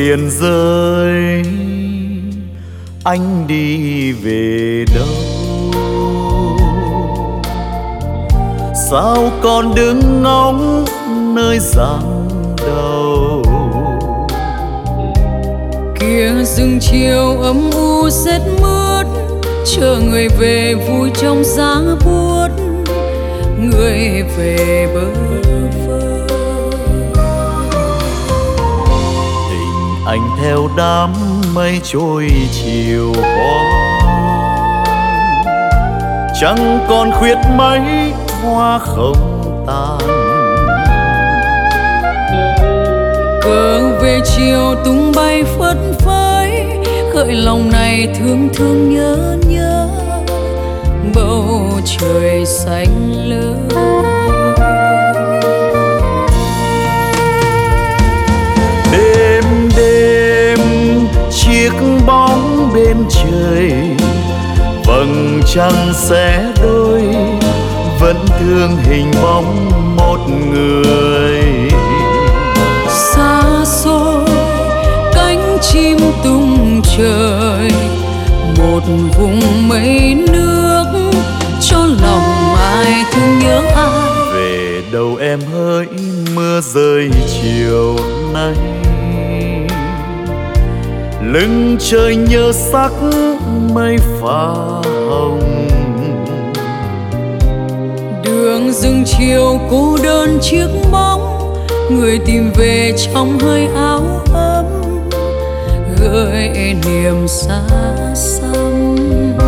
liền rơi, anh đi về đâu? Sao còn đứng ngóng nơi giang đầu? Kia rừng chiều âm u rét mướt, chờ người về vui trong giá buốt, người về bơ vơ. Tình anh theo đám mây trôi chiều hoang, chẳng còn khuyết mấy hoa không tàn. Cờ về chiều tung bay phất phới, khởi lòng này thương thương nhớ nhớ, bầu trời xanh lớn. Đêm đêm chiếc bóng bên trời, vầng trăng xé đôi, vẫn thương hình bóng một người. Xa xôi cánh chim tung trời, một vùng mây nước, cho lòng ai thương nhớ ai. Về đâu em hỡi mưa rơi chiều nay, lưng trời nhớ sắc mây pha hồng. Đường rừng chiều cô đơn chiếc bóng, người tìm về trong hơi áo ấm, gợi niềm xa xăm.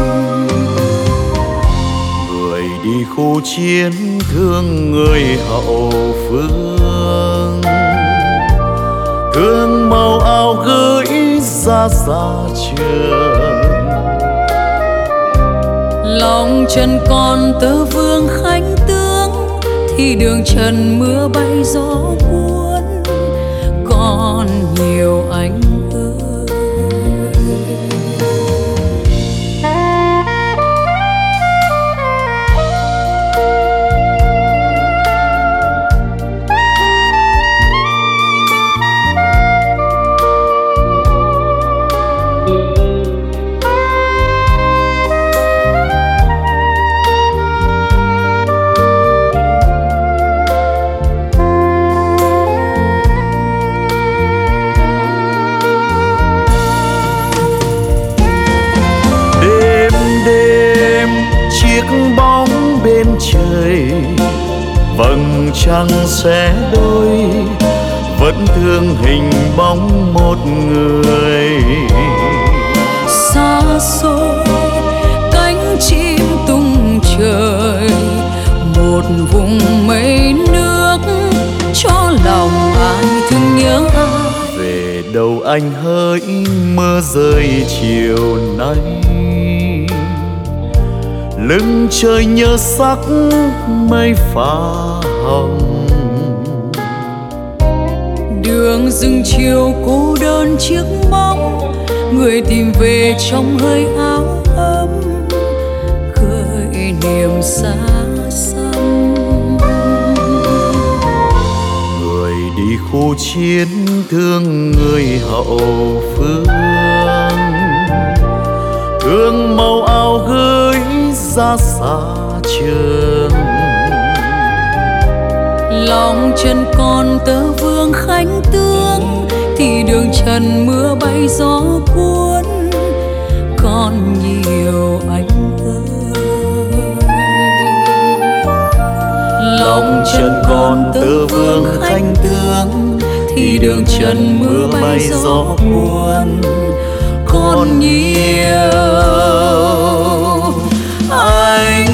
Người đi khu chiến thương người hậu phương, thương màu áo gửi ra xa trường. Lòng trần còn tơ vương khánh tướng, thì đường trần mưa bay gió cuốn, còn nhiều anh ơi. Bóng bên trời, vầng trăng xé đôi, vẫn thương hình bóng một người. Xa xôi cánh chim tung trời, một vùng mây nước, cho lòng ai thương nhớ ai. Về đâu anh hỡi mưa rơi chiều nay, lưng trời nhớ sắc mây pha hồng. Đường rừng chiều cô đơn chiếc bóng, người tìm về trong hơi áo ấm, gợi niềm xa xăm. Người đi khu chiến thương người hậu phương, thương màu áo gửi ra xa trường. Lòng trần còn tơ vương khánh tướng, thì đường trần mưa bay gió cuốn, còn nhiều anh ơi. Lòng trần còn tơ vương khánh tướng, thì đường trần mưa bay gió cuốn, còn nhiều anh